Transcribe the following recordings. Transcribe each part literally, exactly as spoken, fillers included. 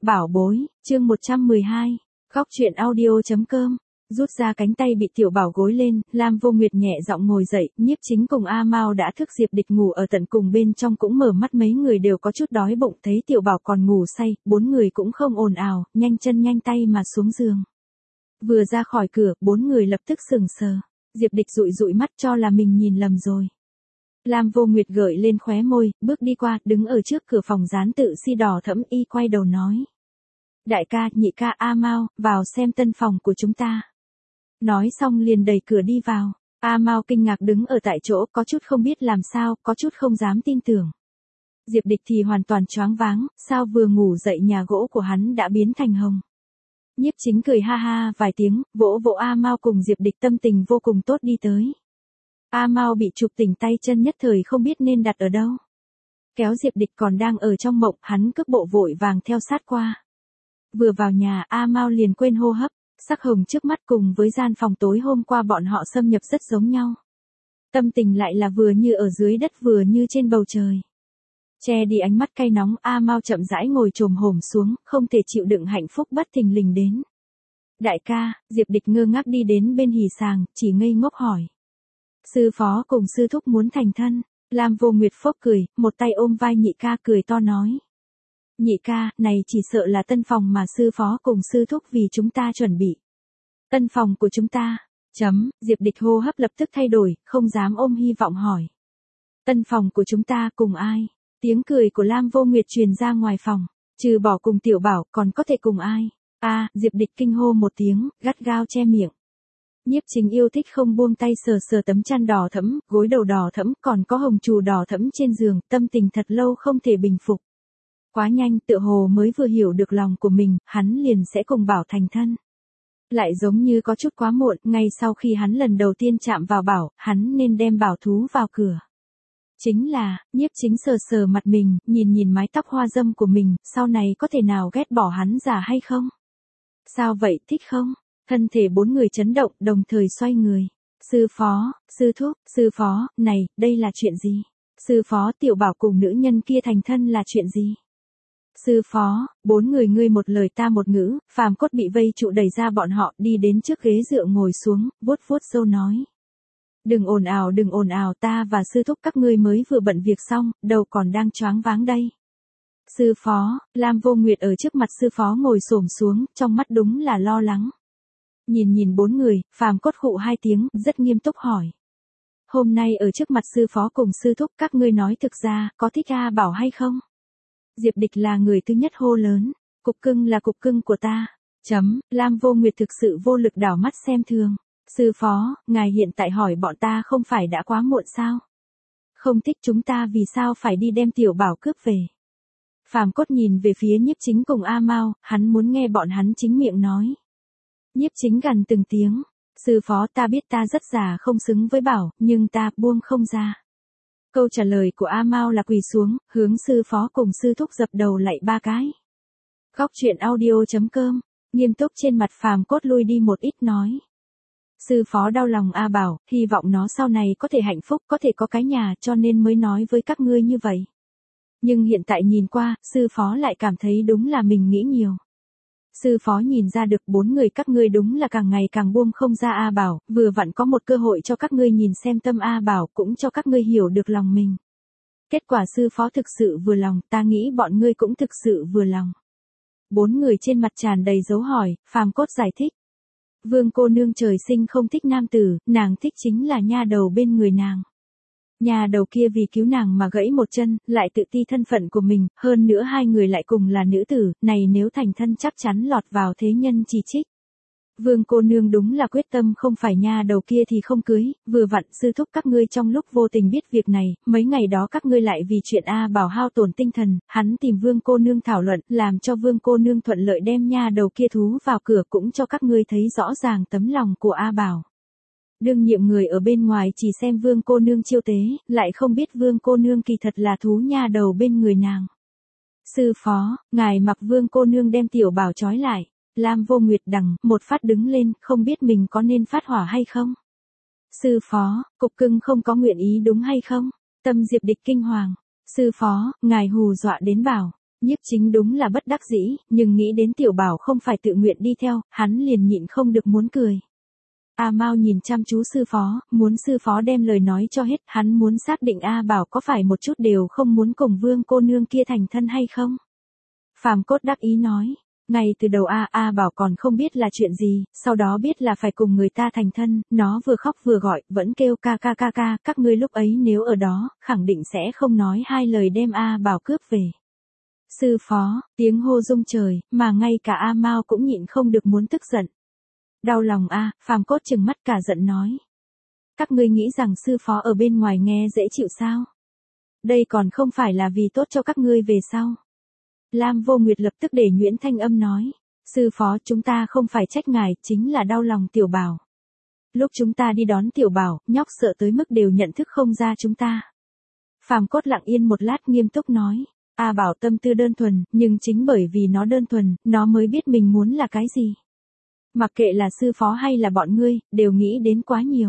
Bảo bối, chương một trăm mười hai, khóc chuyện audio.com, rút ra cánh tay bị tiểu bảo gối lên, Lam Vô Nguyệt nhẹ giọng ngồi dậy, Nhiếp Chính cùng A Mao đã thức, Diệp Địch ngủ ở tận cùng bên trong cũng mở mắt, mấy người đều có chút đói bụng, thấy tiểu bảo còn ngủ say, bốn người cũng không ồn ào, nhanh chân nhanh tay mà xuống giường. Vừa ra khỏi cửa, bốn người lập tức sững sờ, Diệp Địch dụi dụi mắt cho là mình nhìn lầm rồi. Lam Vô Nguyệt gợi lên khóe môi, bước đi qua, đứng ở trước cửa phòng dán tự si đỏ thẫm, y quay đầu nói. Đại ca, nhị ca, A Mao, vào xem tân phòng của chúng ta. Nói xong liền đẩy cửa đi vào. A Mao kinh ngạc đứng ở tại chỗ, có chút không biết làm sao, có chút không dám tin tưởng. Diệp Địch thì hoàn toàn choáng váng, sao vừa ngủ dậy nhà gỗ của hắn đã biến thành hồng. Nhiếp Chính cười ha ha vài tiếng, vỗ vỗ A Mao cùng Diệp Địch, tâm tình vô cùng tốt đi tới. A Mao bị chụp tỉnh tay chân, nhất thời không biết nên đặt ở đâu. Kéo Diệp Địch còn đang ở trong mộng, hắn cước bộ vội vàng theo sát qua. Vừa vào nhà, A Mao liền quên hô hấp, sắc hồng trước mắt cùng với gian phòng tối hôm qua bọn họ xâm nhập rất giống nhau. Tâm tình lại là vừa như ở dưới đất vừa như trên bầu trời. Che đi ánh mắt cay nóng, A Mao chậm rãi ngồi chồm hổm xuống, không thể chịu đựng hạnh phúc bất thình lình đến. Đại ca, Diệp Địch ngơ ngác đi đến bên hỉ sàng, chỉ ngây ngốc hỏi. Sư phó cùng sư thúc muốn thành thân. Lam Vô Nguyệt phốc cười, một tay ôm vai nhị ca cười to nói. Nhị ca, này chỉ sợ là tân phòng mà sư phó cùng sư thúc vì chúng ta chuẩn bị. Tân phòng của chúng ta, chấm, Diệp Địch hô hấp lập tức thay đổi, không dám ôm hy vọng hỏi. Tân phòng của chúng ta cùng ai? Tiếng cười của Lam Vô Nguyệt truyền ra ngoài phòng, trừ bỏ cùng tiểu bảo còn có thể cùng ai? A, à, Diệp Địch kinh hô một tiếng, gắt gao che miệng. Nhiếp Chính yêu thích không buông tay sờ sờ tấm chăn đỏ thẫm, gối đầu đỏ thẫm, còn có hồng trù đỏ thẫm trên giường, tâm tình thật lâu không thể bình phục. Quá nhanh, tựa hồ mới vừa hiểu được lòng của mình, hắn liền sẽ cùng Bảo thành thân. Lại giống như có chút quá muộn, ngay sau khi hắn lần đầu tiên chạm vào Bảo, hắn nên đem Bảo thú vào cửa. Chính là, Nhiếp Chính sờ sờ mặt mình, nhìn nhìn mái tóc hoa dâm của mình, sau này có thể nào ghét bỏ hắn già hay không? Sao vậy, thích không? Thân thể bốn người chấn động, đồng thời xoay người. Sư phó, sư thúc, sư phó, này, đây là chuyện gì? Sư phó, tiểu bảo cùng nữ nhân kia thành thân là chuyện gì? Sư phó, bốn người ngươi một lời ta một ngữ, Phàm Cốt bị vây trụ đẩy ra bọn họ, đi đến trước ghế dựa ngồi xuống, vuốt vuốt râu nói. Đừng ồn ào đừng ồn ào, ta và sư thúc các ngươi mới vừa bận việc xong, đầu còn đang choáng váng đây. Sư phó, Lam Vô Nguyệt ở trước mặt sư phó ngồi xổm xuống, trong mắt đúng là lo lắng. Nhìn nhìn bốn người, Phàm Cốt khụ hai tiếng, rất nghiêm túc hỏi. Hôm nay ở trước mặt sư phó cùng sư thúc các ngươi nói thực ra, có thích A Bảo hay không? Diệp Địch là người thứ nhất hô lớn, cục cưng là cục cưng của ta. Chấm, Lam Vô Nguyệt thực sự vô lực đảo mắt xem thường. Sư phó, ngài hiện tại hỏi bọn ta không phải đã quá muộn sao? Không thích chúng ta vì sao phải đi đem tiểu bảo cướp về? Phàm Cốt nhìn về phía Nhiếp Chính cùng A Mao, hắn muốn nghe bọn hắn chính miệng nói. Nhiếp Chính gằn từng tiếng, sư phó ta biết ta rất già không xứng với Bảo, nhưng ta buông không ra. Câu trả lời của A Mao là quỳ xuống, hướng sư phó cùng sư thúc dập đầu lạy ba cái. Khóc chuyện audio.com, nghiêm túc trên mặt Phàm Cốt lui đi một ít nói. Sư phó đau lòng A Bảo, hy vọng nó sau này có thể hạnh phúc, có thể có cái nhà, cho nên mới nói với các ngươi như vậy. Nhưng hiện tại nhìn qua, sư phó lại cảm thấy đúng là mình nghĩ nhiều. Sư phó nhìn ra được bốn người các ngươi đúng là càng ngày càng buông không ra A Bảo, vừa vặn có một cơ hội cho các ngươi nhìn xem tâm A Bảo, cũng cho các ngươi hiểu được lòng mình. Kết quả sư phó thực sự vừa lòng, ta nghĩ bọn ngươi cũng thực sự vừa lòng. Bốn người trên mặt tràn đầy dấu hỏi, Phàm Cốt giải thích. Vương cô nương trời sinh không thích nam tử, nàng thích chính là nha đầu bên người nàng. Nhà đầu kia vì cứu nàng mà gãy một chân, lại tự ti thân phận của mình, hơn nữa hai người lại cùng là nữ tử, này nếu thành thân chắc chắn lọt vào thế nhân chỉ trích. Vương cô nương đúng là quyết tâm không phải nha đầu kia thì không cưới, vừa vặn sư thúc các ngươi trong lúc vô tình biết việc này, mấy ngày đó các ngươi lại vì chuyện A Bảo hao tổn tinh thần, hắn tìm Vương cô nương thảo luận, làm cho Vương cô nương thuận lợi đem nha đầu kia thú vào cửa, cũng cho các ngươi thấy rõ ràng tấm lòng của A Bảo. Đương nhiệm người ở bên ngoài chỉ xem Vương cô nương chiêu tế, lại không biết Vương cô nương kỳ thật là thú nha đầu bên người nàng. Sư phó, ngài mặc Vương cô nương đem tiểu Bảo trói lại. Lam Vô Nguyệt đằng, một phát đứng lên, không biết mình có nên phát hỏa hay không. Sư phó, cục cưng không có nguyện ý đúng hay không? Tâm Diệp Địch kinh hoàng. Sư phó, ngài hù dọa đến Bảo. Nhiếp Chính đúng là bất đắc dĩ, nhưng nghĩ đến Tiểu Bảo không phải tự nguyện đi theo, hắn liền nhịn không được muốn cười. A Mao nhìn chăm chú sư phó, muốn sư phó đem lời nói cho hết, hắn muốn xác định A Bảo có phải một chút đều không muốn cùng Vương cô nương kia thành thân hay không. Phàm Cốt đắc ý nói, ngay từ đầu A A Bảo còn không biết là chuyện gì, sau đó biết là phải cùng người ta thành thân, nó vừa khóc vừa gọi, vẫn kêu ca ca ca ca, các ngươi lúc ấy nếu ở đó, khẳng định sẽ không nói hai lời đem A Bảo cướp về. Sư phó, tiếng hô rung trời, mà ngay cả A Mao cũng nhịn không được muốn tức giận. Đau lòng a, Phàm Cốt trừng mắt cả giận nói. Các ngươi nghĩ rằng sư phó ở bên ngoài nghe dễ chịu sao? Đây còn không phải là vì tốt cho các ngươi về sau. Lam Vô Nguyệt lập tức để nhuyễn thanh âm nói. Sư phó, chúng ta không phải trách ngài, chính là đau lòng Tiểu Bảo. Lúc chúng ta đi đón Tiểu Bảo, nhóc sợ tới mức đều nhận thức không ra chúng ta. Phàm Cốt lặng yên một lát nghiêm túc nói. A Bảo tâm tư đơn thuần, nhưng chính bởi vì nó đơn thuần, nó mới biết mình muốn là cái gì. Mặc kệ là sư phó hay là bọn ngươi, đều nghĩ đến quá nhiều.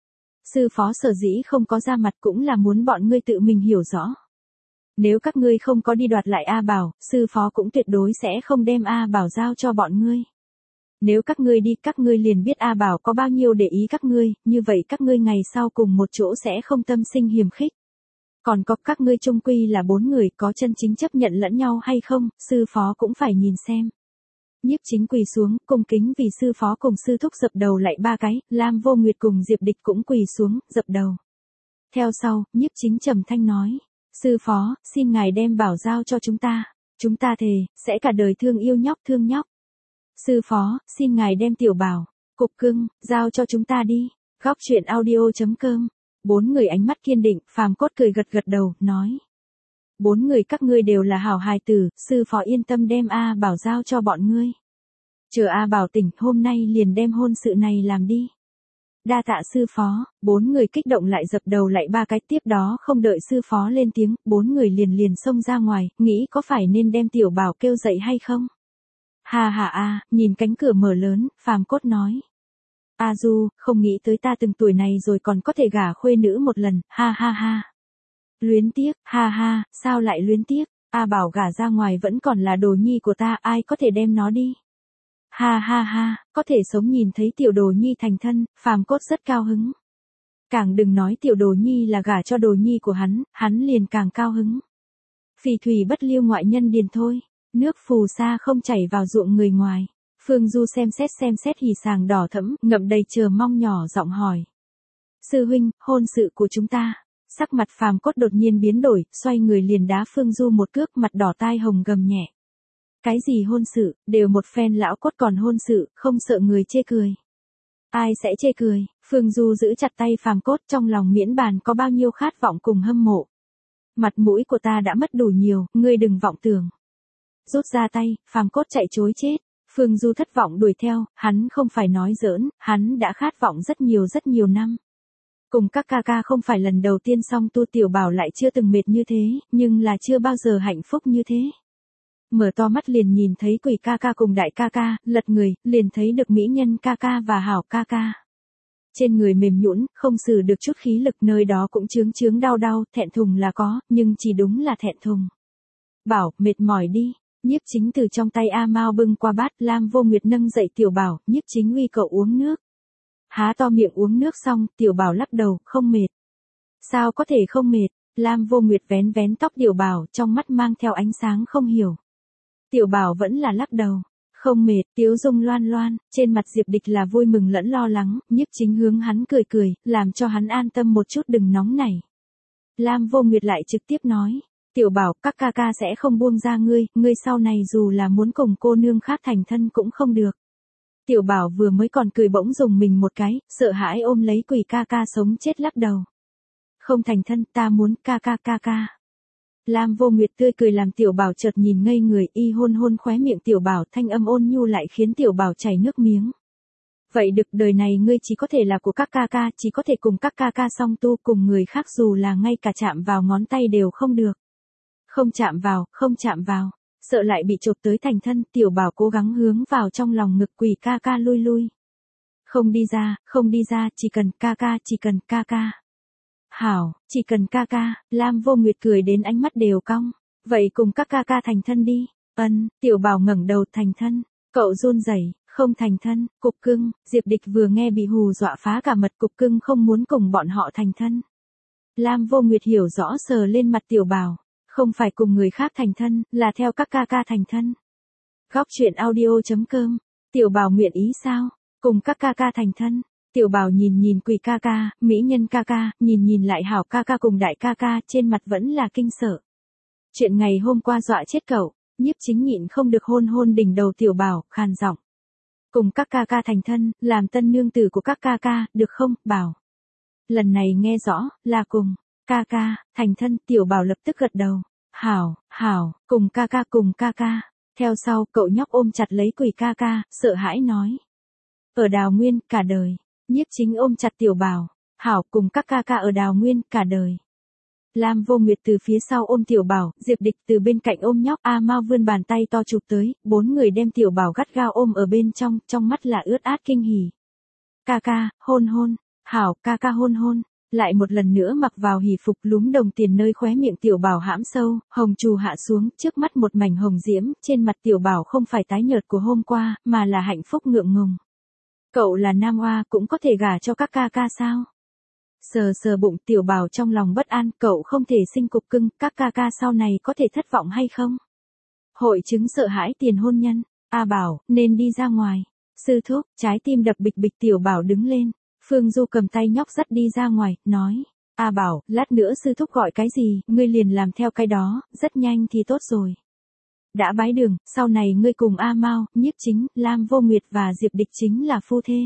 Sư phó sở dĩ không có ra mặt cũng là muốn bọn ngươi tự mình hiểu rõ. Nếu các ngươi không có đi đoạt lại A Bảo, sư phó cũng tuyệt đối sẽ không đem A Bảo giao cho bọn ngươi. Nếu các ngươi đi, các ngươi liền biết A Bảo có bao nhiêu để ý các ngươi, như vậy các ngươi ngày sau cùng một chỗ sẽ không tâm sinh hiềm khích. Còn có các ngươi chung quy là bốn người, có chân chính chấp nhận lẫn nhau hay không, sư phó cũng phải nhìn xem. Nhiếp Chính quỳ xuống, cung kính vì sư phó cùng sư thúc dập đầu lại ba cái, Lam Vô Nguyệt cùng Diệp Địch cũng quỳ xuống, dập đầu. Theo sau, Nhiếp Chính trầm thanh nói, sư phó, xin ngài đem Bảo giao cho chúng ta, chúng ta thề, sẽ cả đời thương yêu nhóc thương nhóc. Sư phó, xin ngài đem Tiểu Bảo, cục cưng, giao cho chúng ta đi. Góc truyện audio chấm com. Bốn người ánh mắt kiên định, Phàm Cốt cười gật gật đầu, nói. Bốn người các ngươi đều là hảo hài tử, sư phó yên tâm đem A Bảo giao cho bọn ngươi. Chờ A Bảo tỉnh, hôm nay liền đem hôn sự này làm đi. Đa tạ sư phó, bốn người kích động lại dập đầu lại ba cái, tiếp đó không đợi sư phó lên tiếng, bốn người liền liền xông ra ngoài, nghĩ có phải nên đem Tiểu Bảo kêu dậy hay không. Hà hà a, nhìn cánh cửa mở lớn, Phàm Cốt nói. A Du, không nghĩ tới ta từng tuổi này rồi còn có thể gả khuê nữ một lần, ha ha ha. Luyến tiếc, ha ha, sao lại luyến tiếc, A Bảo gả ra ngoài vẫn còn là đồ nhi của ta, ai có thể đem nó đi. Ha ha ha, có thể sống nhìn thấy tiểu đồ nhi thành thân, Phàm Cốt rất cao hứng. Càng đừng nói tiểu đồ nhi là gả cho đồ nhi của hắn, hắn liền càng cao hứng. Phỉ thủy bất lưu ngoại nhân điền thôi, nước phù sa không chảy vào ruộng người ngoài. Phương Du xem xét xem xét hỉ sàng đỏ thẫm, ngậm đầy chờ mong nhỏ giọng hỏi. Sư huynh, hôn sự của chúng ta. Sắc mặt Phàm Cốt đột nhiên biến đổi, xoay người liền đá Phương Du một cước, mặt đỏ tai hồng gầm nhẹ. Cái gì hôn sự, đều một phen lão cốt còn hôn sự, không sợ người chê cười. Ai sẽ chê cười, Phương Du giữ chặt tay Phàm Cốt, trong lòng miễn bàn có bao nhiêu khát vọng cùng hâm mộ. Mặt mũi của ta đã mất đủ nhiều, ngươi đừng vọng tưởng. Rút ra tay, Phàm Cốt chạy chối chết. Phương Du thất vọng đuổi theo, hắn không phải nói giỡn, hắn đã khát vọng rất nhiều rất nhiều năm. Cùng các ca ca không phải lần đầu tiên song tu, Tiểu Bảo lại chưa từng mệt như thế, nhưng là chưa bao giờ hạnh phúc như thế. Mở to mắt liền nhìn thấy Quỷ ca ca cùng Đại ca ca, lật người, liền thấy được mỹ nhân ca ca và hảo ca ca. Trên người mềm nhũn, không xử được chút khí lực, nơi đó cũng chướng chướng đau đau, thẹn thùng là có, nhưng chỉ đúng là thẹn thùng. Bảo, mệt mỏi đi. Nhiếp Chính từ trong tay A Mao bưng qua bát, Lam Vô Nguyệt nâng dậy Tiểu Bảo, Nhiếp Chính uy cậu uống nước. Há to miệng uống nước xong, Tiểu Bảo lắc đầu, không mệt. Sao có thể không mệt, Lam Vô Nguyệt vén vén tóc Tiểu Bảo, trong mắt mang theo ánh sáng không hiểu. Tiểu Bảo vẫn là lắc đầu, không mệt, Tiếu Dung loan loan, trên mặt Diệp Địch là vui mừng lẫn lo lắng, Nhiếp Chính hướng hắn cười cười, làm cho hắn an tâm một chút đừng nóng nảy. Lam Vô Nguyệt lại trực tiếp nói. Tiểu Bảo, các ca ca sẽ không buông ra ngươi, ngươi sau này dù là muốn cùng cô nương khác thành thân cũng không được. Tiểu Bảo vừa mới còn cười bỗng dùng mình một cái, sợ hãi ôm lấy Quỷ ca ca sống chết lắc đầu. Không thành thân, ta muốn ca ca ca ca. Lam Vô Nguyệt tươi cười làm Tiểu Bảo chợt nhìn ngây người, y hôn hôn khóe miệng Tiểu Bảo, thanh âm ôn nhu lại khiến Tiểu Bảo chảy nước miếng. Vậy được, đời này ngươi chỉ có thể là của các ca ca, chỉ có thể cùng các ca ca song tu, cùng người khác dù là ngay cả chạm vào ngón tay đều không được. Không chạm vào, không chạm vào, sợ lại bị chộp tới thành thân, Tiểu Bảo cố gắng hướng vào trong lòng ngực Quỷ ca ca lui lui. Không đi ra, không đi ra, chỉ cần ca ca, chỉ cần ca ca. Hảo, chỉ cần ca ca, Lam Vô Nguyệt cười đến ánh mắt đều cong. Vậy cùng các ca ca thành thân đi. Ân, tiểu bảo ngẩng đầu thành thân. Cậu run rẩy, không thành thân, cục cưng, Diệp Địch vừa nghe bị hù dọa phá cả mật, cục cưng không muốn cùng bọn họ thành thân. Lam Vô Nguyệt hiểu rõ sờ lên mặt tiểu bảo, không phải cùng người khác thành thân, là theo các ca ca thành thân. Góc truyện audio.com, tiểu bảo nguyện ý sao, cùng các ca ca thành thân. Tiểu bảo nhìn nhìn Quỳ ca ca, mỹ nhân ca ca, nhìn nhìn lại Hảo ca ca cùng Đại ca ca, trên mặt vẫn là kinh sợ. Chuyện ngày hôm qua dọa chết cậu, Nhiếp Chính nhịn không được hôn hôn đỉnh đầu tiểu bảo, khàn giọng. Cùng các ca ca thành thân, làm tân nương tử của các ca ca, được không, bảo. Lần này nghe rõ, là cùng, ca ca, thành thân, tiểu bảo lập tức gật đầu. Hảo, hảo, cùng ca ca cùng ca ca. Theo sau, cậu nhóc ôm chặt lấy Quỳ ca ca, sợ hãi nói. Ở Đào Nguyên, cả đời. Nhiếp Chính ôm chặt tiểu bảo. Hảo, cùng các ca ca ở Đào Nguyên, cả đời. Lam Vô Nguyệt từ phía sau ôm tiểu bảo, Diệp Địch từ bên cạnh ôm nhóc, A Mao vươn bàn tay to chụp tới, bốn người đem tiểu bảo gắt gao ôm ở bên trong, trong mắt là ướt át kinh hỉ. Ca ca, hôn hôn, hảo, ca ca hôn hôn, lại một lần nữa mặc vào hỉ phục lúm đồng tiền nơi khóe miệng tiểu bảo hãm sâu, hồng trù hạ xuống, trước mắt một mảnh hồng diễm, trên mặt tiểu bảo không phải tái nhợt của hôm qua, mà là hạnh phúc ngượng ngùng. Cậu là nam oa cũng có thể gả cho các ca ca sao? Sờ sờ bụng tiểu bảo trong lòng bất an, cậu không thể sinh cục cưng, các ca ca sau này có thể thất vọng hay không? Hội chứng sợ hãi tiền hôn nhân, A bảo, nên đi ra ngoài. Sư thúc, trái tim đập bịch bịch tiểu bảo đứng lên. Phương Du cầm tay nhóc dắt đi ra ngoài, nói. A bảo, lát nữa sư thúc gọi cái gì, ngươi liền làm theo cái đó, rất nhanh thì tốt rồi. Đã bái đường, sau này ngươi cùng A Mao, Nhiếp Chính, Lam Vô Nguyệt và Diệp Địch chính là phu thê.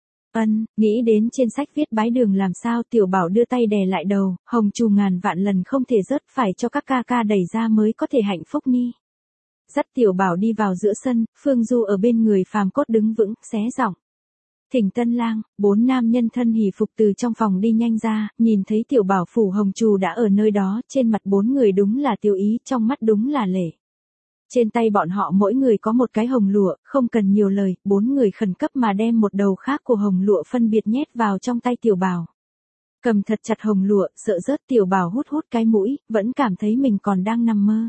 Ân, nghĩ đến trên sách viết bái đường làm sao, tiểu bảo đưa tay đè lại đầu, hồng trù ngàn vạn lần không thể rớt, phải cho các ca ca đẩy ra mới có thể hạnh phúc ni. Dắt tiểu bảo đi vào giữa sân, Phương Du ở bên người Phàm Cốt đứng vững, xé giọng. Thỉnh tân lang, bốn nam nhân thân hỉ phục từ trong phòng đi nhanh ra, nhìn thấy tiểu bảo phủ hồng trù đã ở nơi đó, trên mặt bốn người đúng là tiêu ý, trong mắt đúng là lệ. Trên tay bọn họ mỗi người có một cái hồng lụa, không cần nhiều lời, bốn người khẩn cấp mà đem một đầu khác của hồng lụa phân biệt nhét vào trong tay tiểu bảo. Cầm thật chặt hồng lụa, sợ rớt, tiểu bảo hút hút cái mũi, vẫn cảm thấy mình còn đang nằm mơ.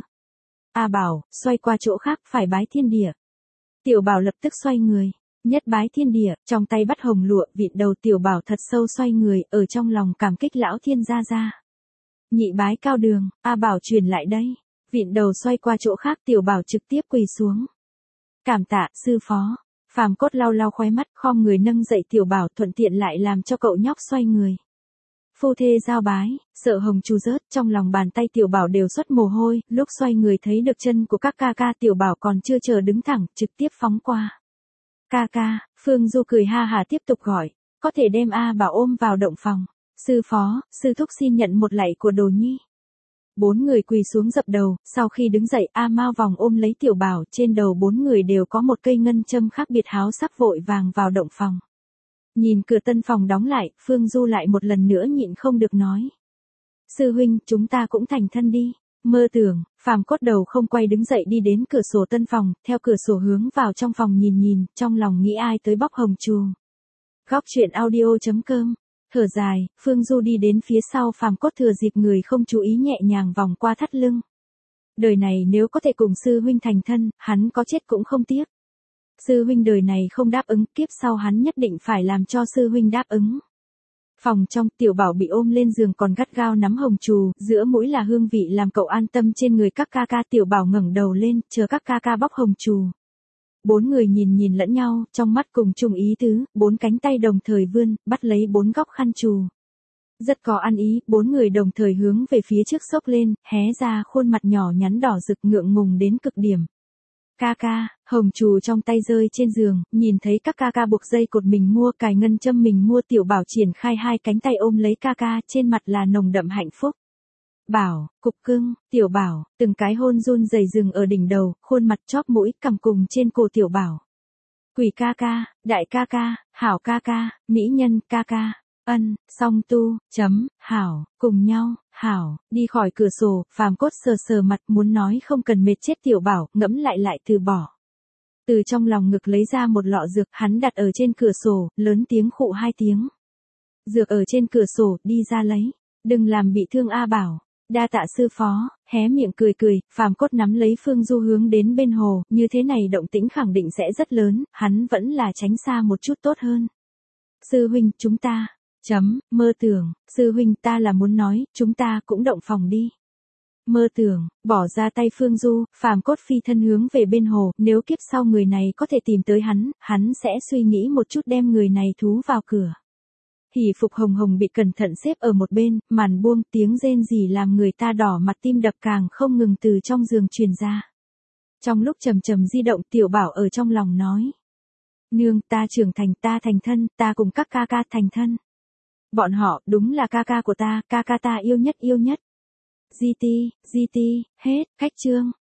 A bảo, xoay qua chỗ khác, phải bái thiên địa. Tiểu bảo lập tức xoay người, nhất bái thiên địa, trong tay bắt hồng lụa, vịn đầu tiểu bảo thật sâu xoay người, ở trong lòng cảm kích lão thiên gia gia. Nhị bái cao đường, A bảo truyền lại đây. Vịn đầu xoay qua chỗ khác, tiểu bảo trực tiếp quỳ xuống. Cảm tạ, sư phó. Phàm Cốt lau lau khóe mắt, khom người nâng dậy tiểu bảo, thuận tiện lại làm cho cậu nhóc xoay người. Phu thê giao bái, sợ hồng trù rớt, trong lòng bàn tay tiểu bảo đều xuất mồ hôi, lúc xoay người thấy được chân của các ca ca, tiểu bảo còn chưa chờ đứng thẳng, trực tiếp phóng qua. Ca ca, Phương Du cười ha hà tiếp tục gọi, có thể đem A bảo ôm vào động phòng. Sư phó, sư thúc xin nhận một lạy của đồ nhi. Bốn người quỳ xuống dập đầu, sau khi đứng dậy A Mao vòng ôm lấy tiểu bảo, trên đầu bốn người đều có một cây ngân châm khác biệt, háo sắc vội vàng vào động phòng. Nhìn cửa tân phòng đóng lại, Phương Du lại một lần nữa nhịn không được nói. Sư huynh, chúng ta cũng thành thân đi. Mơ tưởng, Phàm Cốt đầu không quay đứng dậy đi đến cửa sổ tân phòng, theo cửa sổ hướng vào trong phòng nhìn nhìn, trong lòng nghĩ ai tới bóc hồng trù. Góc truyện audio.com. Thở dài, Phương Du đi đến phía sau Phàm Cốt, thừa dịp người không chú ý nhẹ nhàng vòng qua thắt lưng. Đời này nếu có thể cùng sư huynh thành thân, hắn có chết cũng không tiếc. Sư huynh đời này không đáp ứng, kiếp sau hắn nhất định phải làm cho sư huynh đáp ứng. Phòng trong, tiểu bảo bị ôm lên giường còn gắt gao nắm hồng trù, giữa mũi là hương vị làm cậu an tâm trên người các ca ca. Tiểu bảo ngẩng đầu lên, chờ các ca ca bóc hồng trù. Bốn người nhìn nhìn lẫn nhau, trong mắt cùng chung ý tứ, bốn cánh tay đồng thời vươn, bắt lấy bốn góc khăn trù. Rất có ăn ý, bốn người đồng thời hướng về phía trước xốc lên, hé ra khuôn mặt nhỏ nhắn đỏ rực ngượng ngùng đến cực điểm. Ca ca, hồng trù trong tay rơi trên giường, nhìn thấy các ca ca buộc dây cột mình mua, cài ngân châm mình mua, tiểu bảo triển khai hai cánh tay ôm lấy ca ca, trên mặt là nồng đậm hạnh phúc. Bảo, cục cưng, tiểu bảo, từng cái hôn run rẩy rừng ở đỉnh đầu, khuôn mặt chóp mũi, cằm cùng trên cổ tiểu bảo. Quỳ ca ca, đại ca ca, hảo ca ca, mỹ nhân ca ca, ân, song tu, chấm, hảo, cùng nhau, hảo, đi khỏi cửa sổ, Phàm Cốt sờ sờ mặt muốn nói không cần mệt chết tiểu bảo, ngẫm lại lại từ bỏ. Từ trong lòng ngực lấy ra một lọ dược, hắn đặt ở trên cửa sổ, lớn tiếng khụ hai tiếng. Dược ở trên cửa sổ, đi ra lấy, đừng làm bị thương A bảo. Đa tạ sư phó, hé miệng cười cười, Phàm Cốt nắm lấy Phương Du hướng đến bên hồ, như thế này động tĩnh khẳng định sẽ rất lớn, hắn vẫn là tránh xa một chút tốt hơn. Sư huynh, chúng ta, chấm, mơ tưởng, sư huynh ta là muốn nói, chúng ta cũng động phòng đi. Mơ tưởng, bỏ ra tay Phương Du, Phàm Cốt phi thân hướng về bên hồ, nếu kiếp sau người này có thể tìm tới hắn, hắn sẽ suy nghĩ một chút đem người này thú vào cửa. Hỷ phục hồng hồng bị cẩn thận xếp ở một bên, màn buông, tiếng rên rỉ làm người ta đỏ mặt, tim đập càng không ngừng từ trong giường truyền ra. Trong lúc trầm trầm di động, Tiểu Bảo ở trong lòng nói. Nương, ta trưởng thành, ta thành thân, ta cùng các ca ca thành thân. Bọn họ, đúng là ca ca của ta, ca ca ta yêu nhất yêu nhất. gi ti, gi ti, hết, khách chương.